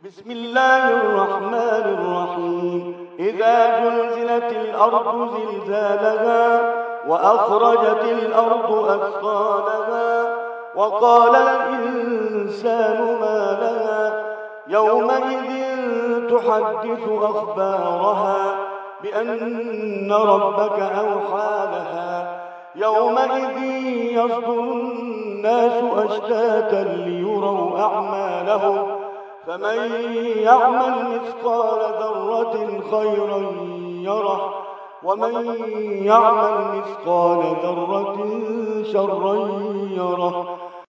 بسم الله الرحمن الرحيم. إذا زلزلت الأرض زلزالها وأخرجت الأرض أثقالها وقال الإنسان ما لها يومئذ تحدث أخبارها بأن ربك أوحى لها يومئذ يصدر الناس أشتاتا ليروا أعمالهم فمن يعمل مثقال ذرة خيرا يره ومن يعمل مثقال ذرة شرا يره